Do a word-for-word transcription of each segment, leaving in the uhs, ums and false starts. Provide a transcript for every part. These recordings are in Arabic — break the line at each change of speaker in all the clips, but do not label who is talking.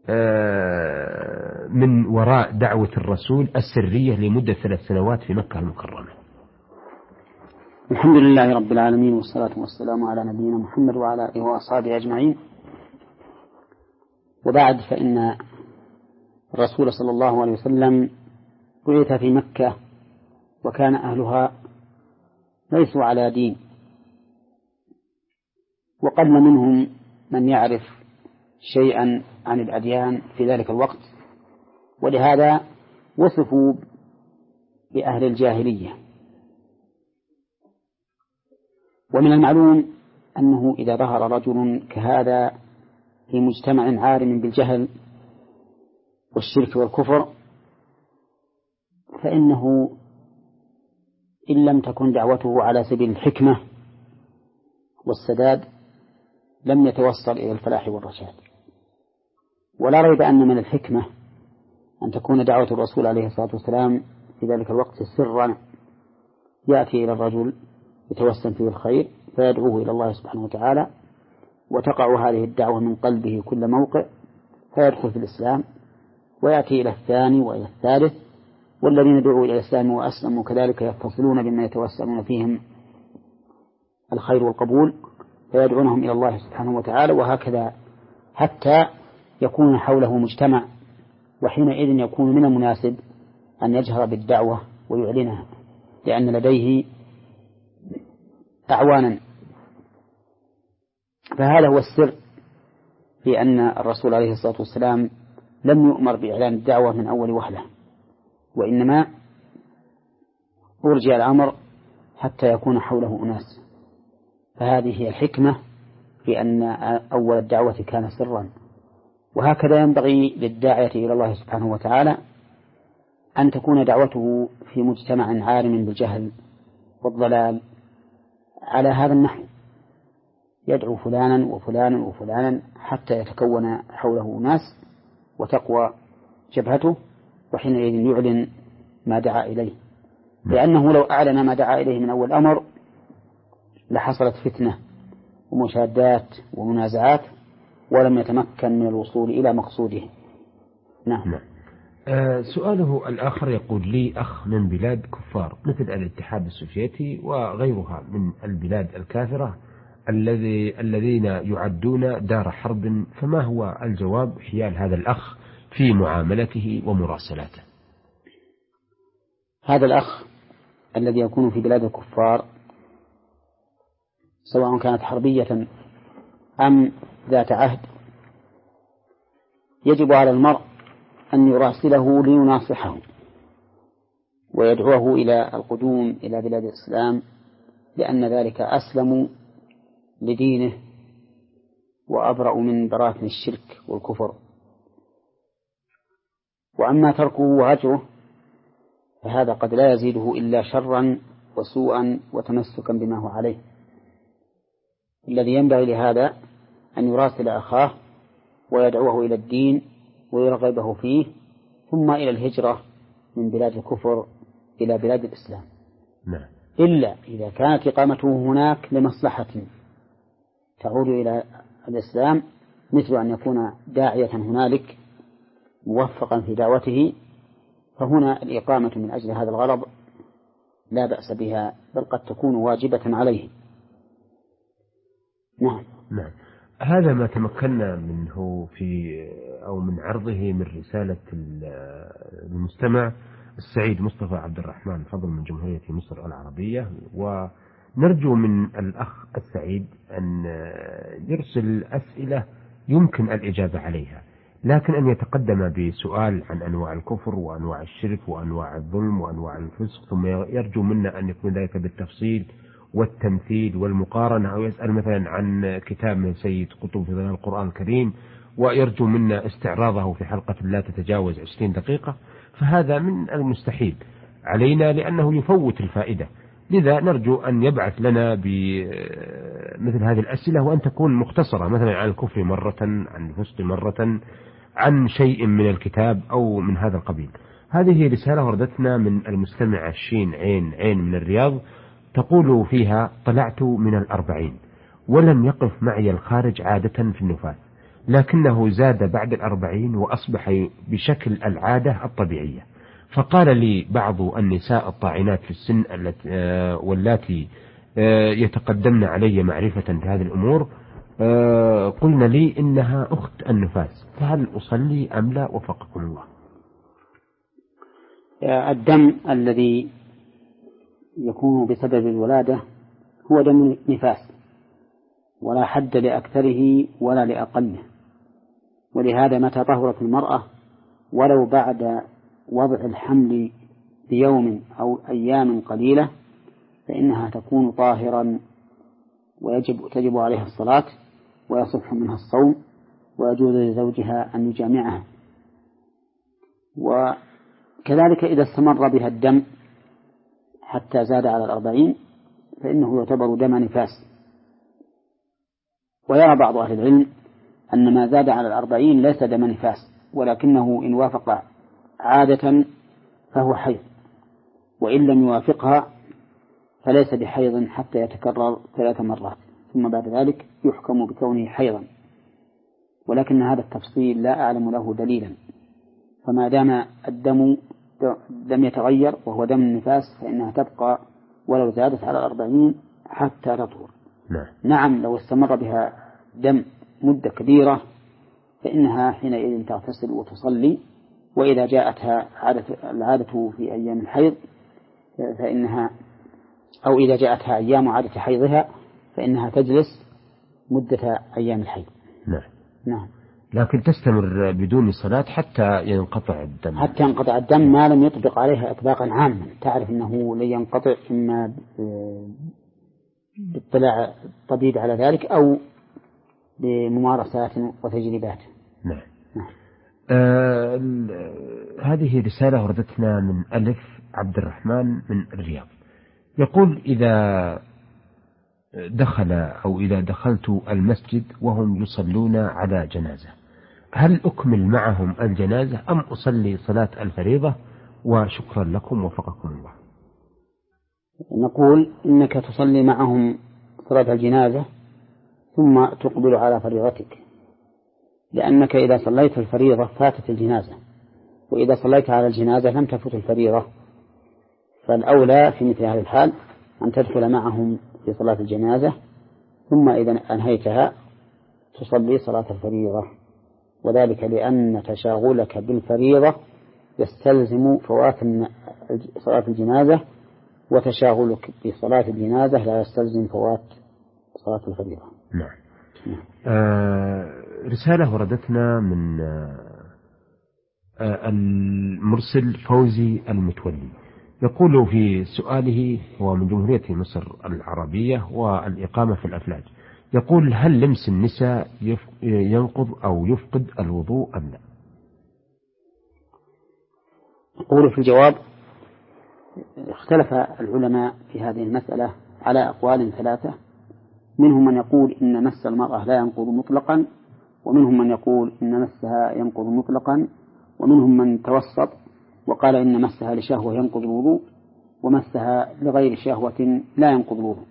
من وراء دعوة الرسول السرية لمدة ثلاث سنوات في مكة المكرمة.
الحمد لله رب العالمين، والصلاة والسلام على نبينا محمد وعلى آله وأصحابه أجمعين. وبعد، فإن الرسول صلى الله عليه وسلم بعث في مكة وكان أهلها ليسوا على دين، وقل منهم من يعرف شيئا عن الأديان في ذلك الوقت، ولهذا وصفوا بأهل الجاهلية. ومن المعلوم أنه إذا ظهر رجل كهذا في مجتمع عارم بالجهل والشرك والكفر، فإنه إن لم تكن دعوته على سبيل الحكمة والسداد لم يتوصل إلى الفلاح والرشاد. ولا ريب أن من الحكمة أن تكون دعوة الرسول عليه الصلاة والسلام في ذلك الوقت سرا، يأتي إلى الرجل يتوسم فيه الخير فيدعوه إلى الله سبحانه وتعالى، وتقع هذه الدعوة من قلبه كل موقع فيدخل في الإسلام، ويأتي إلى الثاني وإلى الثالث، والذين دعوا إلى الإسلام وأسلموا كذلك يتصلون بما يتوسمون فيهم الخير والقبول فيدعونهم إلى الله سبحانه وتعالى، وهكذا حتى يكون حوله مجتمع. وحينئذ يكون من المناسب أن يجهر بالدعوة ويعلنها، لأن لديه أعوانا. فهذا هو السر في أن الرسول عليه الصلاة والسلام لم يؤمر بإعلان الدعوة من أول وهلة، وإنما أرجع الأمر حتى يكون حوله أناس. فهذه هي الحكمة في أن أول الدعوة كان سرا. وهكذا ينبغي للداعية إلى الله سبحانه وتعالى أن تكون دعوته في مجتمع عارم بالجهل والضلال على هذا النحو، يدعو فلانا وفلانا وفلانا حتى يتكون حوله ناس وتقوى جبهته، وحينئذ يعلن ما دعا إليه. لأنه لو أعلن ما دعا إليه من أول أمر لحصلت فتنة ومشادات ومنازعات، ولم يتمكن من الوصول إلى مقصوده. نعم.
نعم. آه سؤاله الآخر يقول لي أخ من بلاد كفار مثل الاتحاد السوفيتي وغيرها من البلاد الكافرة الذي الذين يعدون دار حرب، فما هو الجواب حيال هذا الأخ في معاملته ومراسلاته؟
هذا الأخ الذي يكون في بلاد الكفار سواء كانت حربية أم ذات عهد، يجب على المرء أن يراسله ليناصحه ويدعوه إلى القدوم إلى بلاد الإسلام، لأن ذلك أسلم لدينه وأبرأ من براثن الشرك والكفر. وأما تركه وهجره فهذا قد لا يزيده إلا شرا وسوءا وتمسكا بما هو عليه. الذي ينبغي لهذا أن يراسل أخاه ويدعوه إلى الدين ويرغبه فيه، ثم إلى الهجرة من بلاد الكفر إلى بلاد الإسلام.
نعم.
إلا إذا كانت إقامته هناك لمصلحة تعود إلى الإسلام، مثل أن يكون داعية هنالك موفقا في دعوته، فهنا الإقامة من أجل هذا الغرض لا بأس بها، بل قد تكون واجبة عليه. نعم.
نعم. هذا ما تمكنا منه في أو من عرضه من رسالة المستمع السعيد مصطفى عبد الرحمن فضل من جمهورية مصر العربية، ونرجو من الأخ السعيد أن يرسل أسئلة يمكن الإجابة عليها، لكن أن يتقدم بسؤال عن أنواع الكفر وأنواع الشرك وأنواع الظلم وأنواع الفسق، ثم يرجو منا أن يكون ذلك بالتفصيل والتمثيل والمقارنة، أو يسأل مثلا عن كتاب من سيد قطب في ظلال القرآن الكريم ويرجو منا استعراضه في حلقة لا تتجاوز عشرين دقيقة، فهذا من المستحيل علينا لأنه يفوت الفائدة. لذا نرجو أن يبعث لنا بمثل هذه الأسئلة، وأن تكون مختصرة، مثلا عن الكفر مرة، عن الفسق مرة، عن شيء من الكتاب أو من هذا القبيل. هذه رسالة وردتنا من المستمع الشين عين عين من الرياض، تقول فيها: طلعت من الأربعين ولم يقف معي الخارج عادة في النفاث، لكنه زاد بعد الأربعين وأصبح بشكل العادة الطبيعية. فقال لي بعض النساء الطاعنات في السن واللاتي يتقدمن علي معرفة بهذه الأمور قلنا لي إنها أخت النفاس، فهل أصلي أم لا وفقكم الله؟
الدم الذي يكون بسبب الولادة هو دم نفاس، ولا حد لأكثره ولا لأقله، ولهذا متى طهرت المرأة ولو بعد وضع الحمل بيوم أو أيام قليلة فإنها تكون طاهرا، ويجب تجب عليها الصلاة ويصح منها الصوم، ويجوز لزوجها أن يجامعها. وكذلك إذا استمر بها الدم حتى زاد على الأربعين فإنه يعتبر دم نفاس. ويرى بعض أهل العلم أن ما زاد على الأربعين ليس دم نفاس، ولكنه إن وافق عادة فهو حيض، وإن لم يوافقها فليس بحيض حتى يتكرر ثلاث مرات، ثم بعد ذلك يحكم بكونه حيضا. ولكن هذا التفصيل لا أعلم له دليلا، فما دام الدم لم يتغير وهو دم النفاس فإنها تبقى ولو زادت على الأربعين حتى تطهر.
نعم.
نعم لو استمر بها دم مدة كبيرة فإنها حينئذ تغتسل وتصلي، وإذا جاءتها عادة العادة في أيام الحيض فإنها أو إذا جاءتها أيام عادة حيضها فإنها تجلس مدة أيام الحيض.
نعم.
نعم.
لكن تستمر بدون صلاة حتى ينقطع الدم.
حتى ينقطع الدم ما لم يطبق عليها إطباقا عاما. تعرف أنه لن ينقطع إما باطلاع الطبيب على ذلك أو بممارسات وتجربات.
نعم. نعم. آه هذه رسالة وردتنا من ألف عبد الرحمن من الرياض، يقول: إذا دخل أو إذا دخلت المسجد وهم يصلون على جنازة هل أكمل معهم الجنازة أم أصلي صلاة الفريضة؟ وشكرا لكم وفقكم الله.
نقول إنك تصلي معهم صلاة الجنازة ثم تقبل على فريضتك، لأنك إذا صليت الفريضة فاتت الجنازة، وإذا صليت على الجنازة لم تفت الفريضة، فالأولى في مثل هذه الحال أن تدخل معهم في صلاة الجنازة ثم إذا أنهيتها تصلي صلاة الفريضة، وذلك لأن تشاغلك بالفريضة يستلزم فوات صلاة الجنازة، وتشاغلك بصلاة الجنازة لا يستلزم فوات صلاة الفريضة.
نعم. نعم. آه رسالة وردتنا من آه المرسل فوزي المتولي، يقول في سؤاله: هو من جمهورية مصر العربية والإقامة في الأفلاج، يقول: هل لمس النساء ينقض أو يفقد الوضوء أم لا؟
يقول في الجواب: اختلف العلماء في هذه المسألة على أقوال ثلاثة، منهم من يقول إن مس المرأة لا ينقض مطلقا، ومنهم من يقول إن مسها ينقض مطلقا، ومنهم من توسط وقال إن مسها لشهوة ينقض الوضوء، ومسها لغير شهوة لا ينقض الوضوء.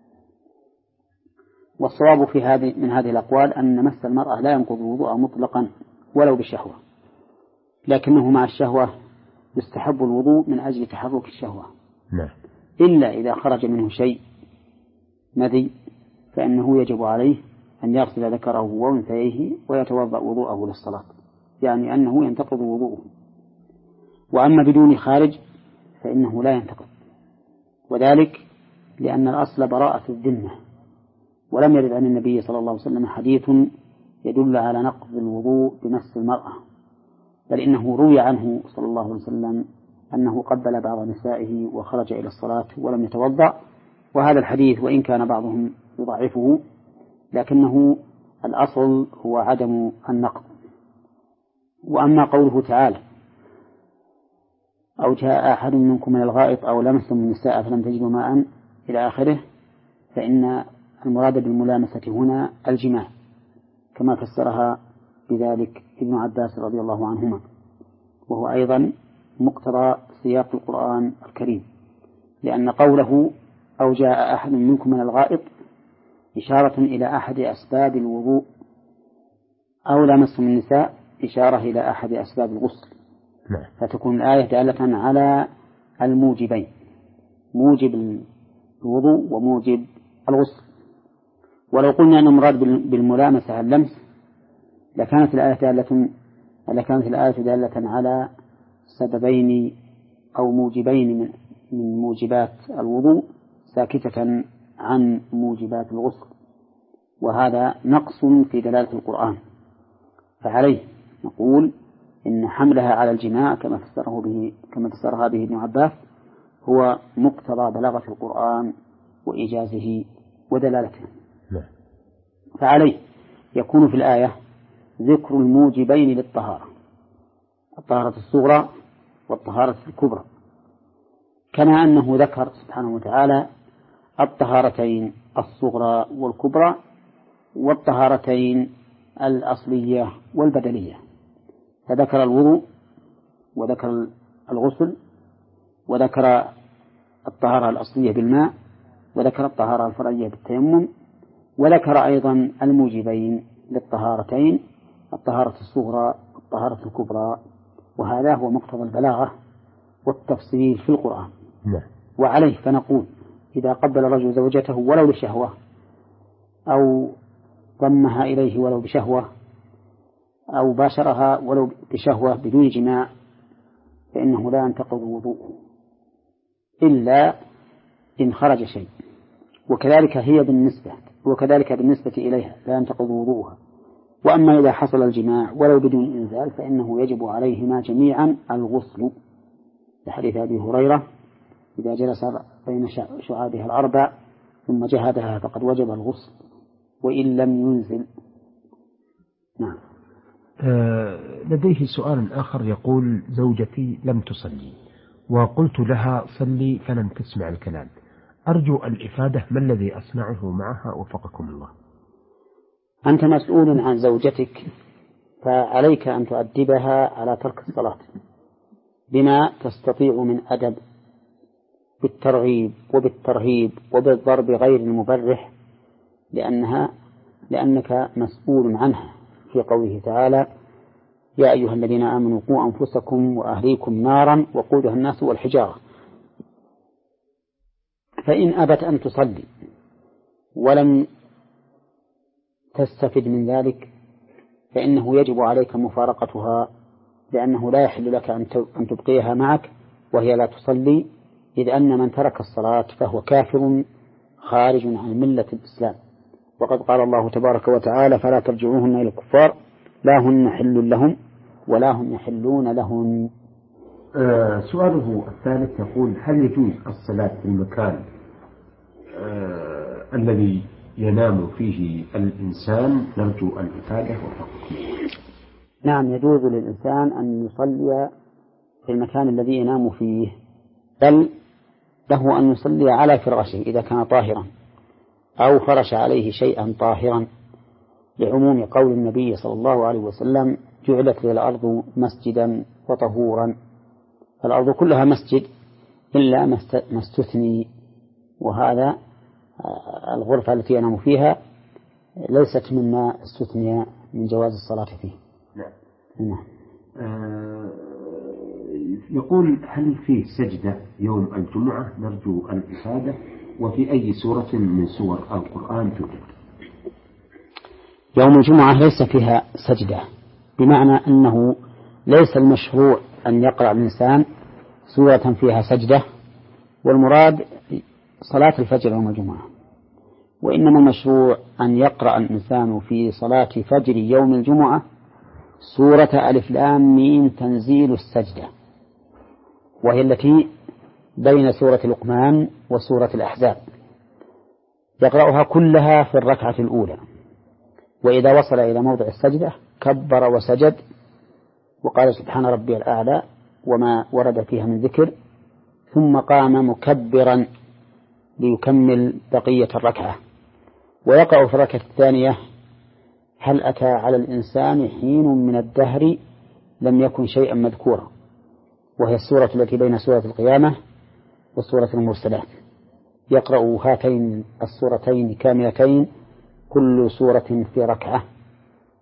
والصواب في هذه من هذه الأقوال أن مس المرأة لا ينقض الوضوء مطلقا ولو بشهوة، لكنه مع الشهوة يستحب الوضوء من أجل تحرك الشهوة.
نعم.
إلا إذا خرج منه شيء مذي فإنه يجب عليه أن يغسل ذكره وأنثيه ويتوضأ وضوءه للصلاة، يعني أنه ينتقض وضوءه. وأما بدون خارج فإنه لا ينتقض، وذلك لأن الأصل براءة الذمة، ولم يرد عن النبي صلى الله عليه وسلم حديث يدل على نقض الوضوء بمس المرأة، بل إنه روي عنه صلى الله عليه وسلم أنه قبل بعض نسائه وخرج إلى الصلاة ولم يتوضأ. وهذا الحديث وإن كان بعضهم يضعفه لكنه الأصل هو عدم النقض. وأما قوله تعالى: أو جاء أحد منكم من الغائط أو لمستم النساء فلم تجدوا ماء إلى آخره، فإن المراد بالملامسة هنا الجماع، كما فسرها بذلك ابن عباس رضي الله عنهما، وهو أيضا مقتضى سياق القرآن الكريم، لأن قوله أو جاء أحد منكم من الغائط إشارة إلى أحد أسباب الوضوء أو لامستم النساء إشارة إلى أحد أسباب الغسل،
نعم.
فتكون الآية دالة على الموجبين، موجب الوضوء وموجب الغسل. ولو قلنا أن المراد بالملامسة اللمس لكانت الآية دالة لكانت الآية دالة على سببين أو موجبين من من موجبات الوضوء ساكتة عن موجبات الغسل، وهذا نقص في دلالة القرآن. فعليه نقول إن حملها على الجماع كما فسره به كما فسرها به ابن عباس هو مقتضى بلاغة القرآن وإيجازه ودلالته. فعليه يكون في الآية ذكر الموجبين للطهارة، الطهارة الصغرى والطهارة الكبرى، كما أنه ذكر سبحانه وتعالى الطهارتين الصغرى والكبرى والطهارتين الأصلية والبدلية، فذكر الوضوء وذكر الغسل وذكر الطهارة الأصلية بالماء وذكر الطهارة الفرعية بالتيمم، وذكر أيضا الموجبين للطهارتين الطهارة الصغرى والطهارة الكبرى، وهذا هو مقتضى البلاغة والتفصيل في القرآن.
نعم.
وعليه فنقول إذا قبل الرجل زوجته ولو بشهوة أو ضمها إليه ولو بشهوة أو باشرها ولو بشهوة بدون جماع فإنه لا ينتقض وضوءه إلا إن خرج شيء، وكذلك هي بالنسبة وكذلك بالنسبة إليها لا ينتقض وضوءها. وأما إذا حصل الجماع ولو بدون إنزال فإنه يجب عليهما جميعا الغسل، لحديث أبي هريرة إذا جلس بين شعابها الأربع ثم جهدها فقد وجب الغسل وإن لم ينزل. نعم.
آه لديه سؤال آخر يقول: زوجتي لم تصلي وقلت لها صلي فلم تسمع الكلام، أرجو الإفادة ما الذي أصنعه معها وفقكم الله.
أنت مسؤول عن زوجتك، فعليك أن تؤدبها على ترك الصلاة بما تستطيع من أدب، بالترغيب وبالترهيب وبالضرب غير المبرح، لأنها لأنك مسؤول عنها في قوله تعالى: يا أيها الذين آمنوا قوا أنفسكم وأهليكم نارا وقودها الناس والحجارة. فإن أبت أن تصلي ولم تستفد من ذلك فإنه يجب عليك مفارقتها، لأنه لا يحل لك أن تبقيها معك وهي لا تصلي، إذ أن من ترك الصلاة فهو كافر خارج عن ملة الإسلام. وقد قال الله تبارك وتعالى: فلا ترجعوهن إلى الكفار لا هن حل لهم ولا هم يحلون لهن.
آه سؤاله الثالث يقول: هل يجوز الصلاة في المكان آه الذي ينام فيه الإنسان؟ نرجو الإفادة وفقكم.
نعم، يجوز للإنسان أن يصلي في المكان الذي ينام فيه، بل له أن يصلي على فراشه إذا كان طاهرا أو فرش عليه شيئا طاهرا، لعموم قول النبي صلى الله عليه وسلم: جعلت لي الأرض مسجدا وطهورا. فالأرض كلها مسجد إلا ما استثني، وهذا الغرفة التي ينام فيها ليست مما استثني من جواز الصلاة فيه.
نعم.
نعم.
آه يقول: هل فيه سجدة يوم الجمعة؟ نرجو الإفادة، وفي أي سورة من سور القرآن توجد؟
يوم الجمعة ليس فيها سجدة، بمعنى أنه ليس المشروع أن يقرأ الإنسان سورة فيها سجدة، والمراد صلاة الفجر يوم الجمعة، وإنما المشروع أن يقرأ الإنسان في صلاة فجر يوم الجمعة سورة ألف لام ميم تنزيل السجدة، وهي التي بين سورة لقمان وسورة الأحزاب، يقرأها كلها في الركعة الأولى، وإذا وصل إلى موضع السجدة كبر وسجد وقال سبحان ربي الأعلى وما ورد فيها من ذكر، ثم قام مكبرا ليكمل بقية الركعة، ويقع في الركعة الثانية: هل أتى على الإنسان حين من الدهر لم يكن شيئا مذكورا، وهي السورة التي بين سورة القيامة وسورة المرسلات، يقرأ هاتين السورتين كاملتين كل سورة في ركعة،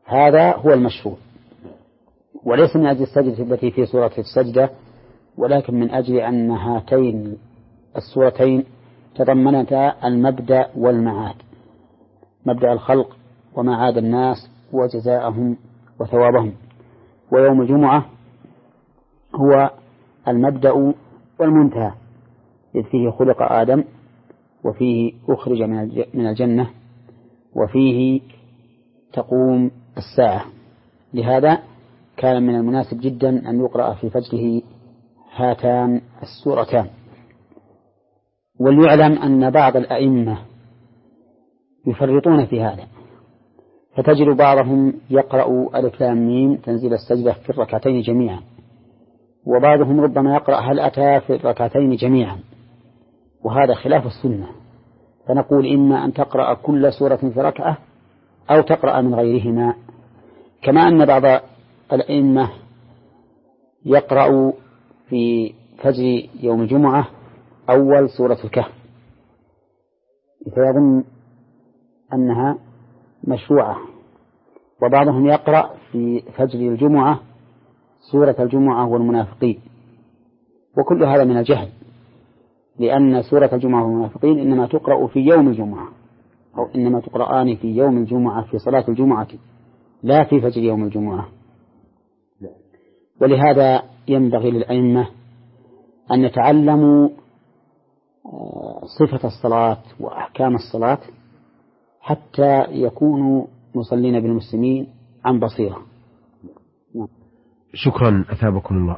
هذا هو المشروع، وليس من أجل السجدة التي في سورة السجدة، ولكن من أجل أن هاتين السورتين تضمنتا المبدأ والمعاد، مبدأ الخلق ومعاد الناس وجزاءهم وثوابهم. ويوم الجمعة هو المبدأ والمنتهى، إذ فيه خلق آدم، وفيه أخرج من الجنة، وفيه تقوم الساعة. لهذا كان من المناسب جدا أن يقرأ في فجره هاتان السورتان. وليعلم أن بعض الأئمة يفرطون في هذا، فتجد بعضهم يقرأ ألف لام ميم تنزيل السجدة في الركعتين جميعا، وبعضهم ربما يقرأ هل أتى في الركعتين جميعا، وهذا خلاف السنة. فنقول إما أن تقرأ كل سورة في ركعة أو تقرأ من غيرهما، كما أن بعض الأئمة يقرأ في فجر يوم الجمعة أول سورة الكهف، فيظن أنها مشروعة، وبعضهم يقرأ في فجر الجمعة سورة الجمعة والمنافقين، وكل هذا من الجهل، لأن سورة الجمعة والمنافقين إنما تقرأ في يوم الجمعة، أو إنما تقرآن في يوم الجمعة في صلاة الجمعة، لا في فجر يوم الجمعة. ولهذا ينبغي للأئمة أن يتعلموا صفة الصلاة وأحكام الصلاة حتى يكونوا مصلين بالمسلمين عن بصيرة.
شكرا أثابكم الله.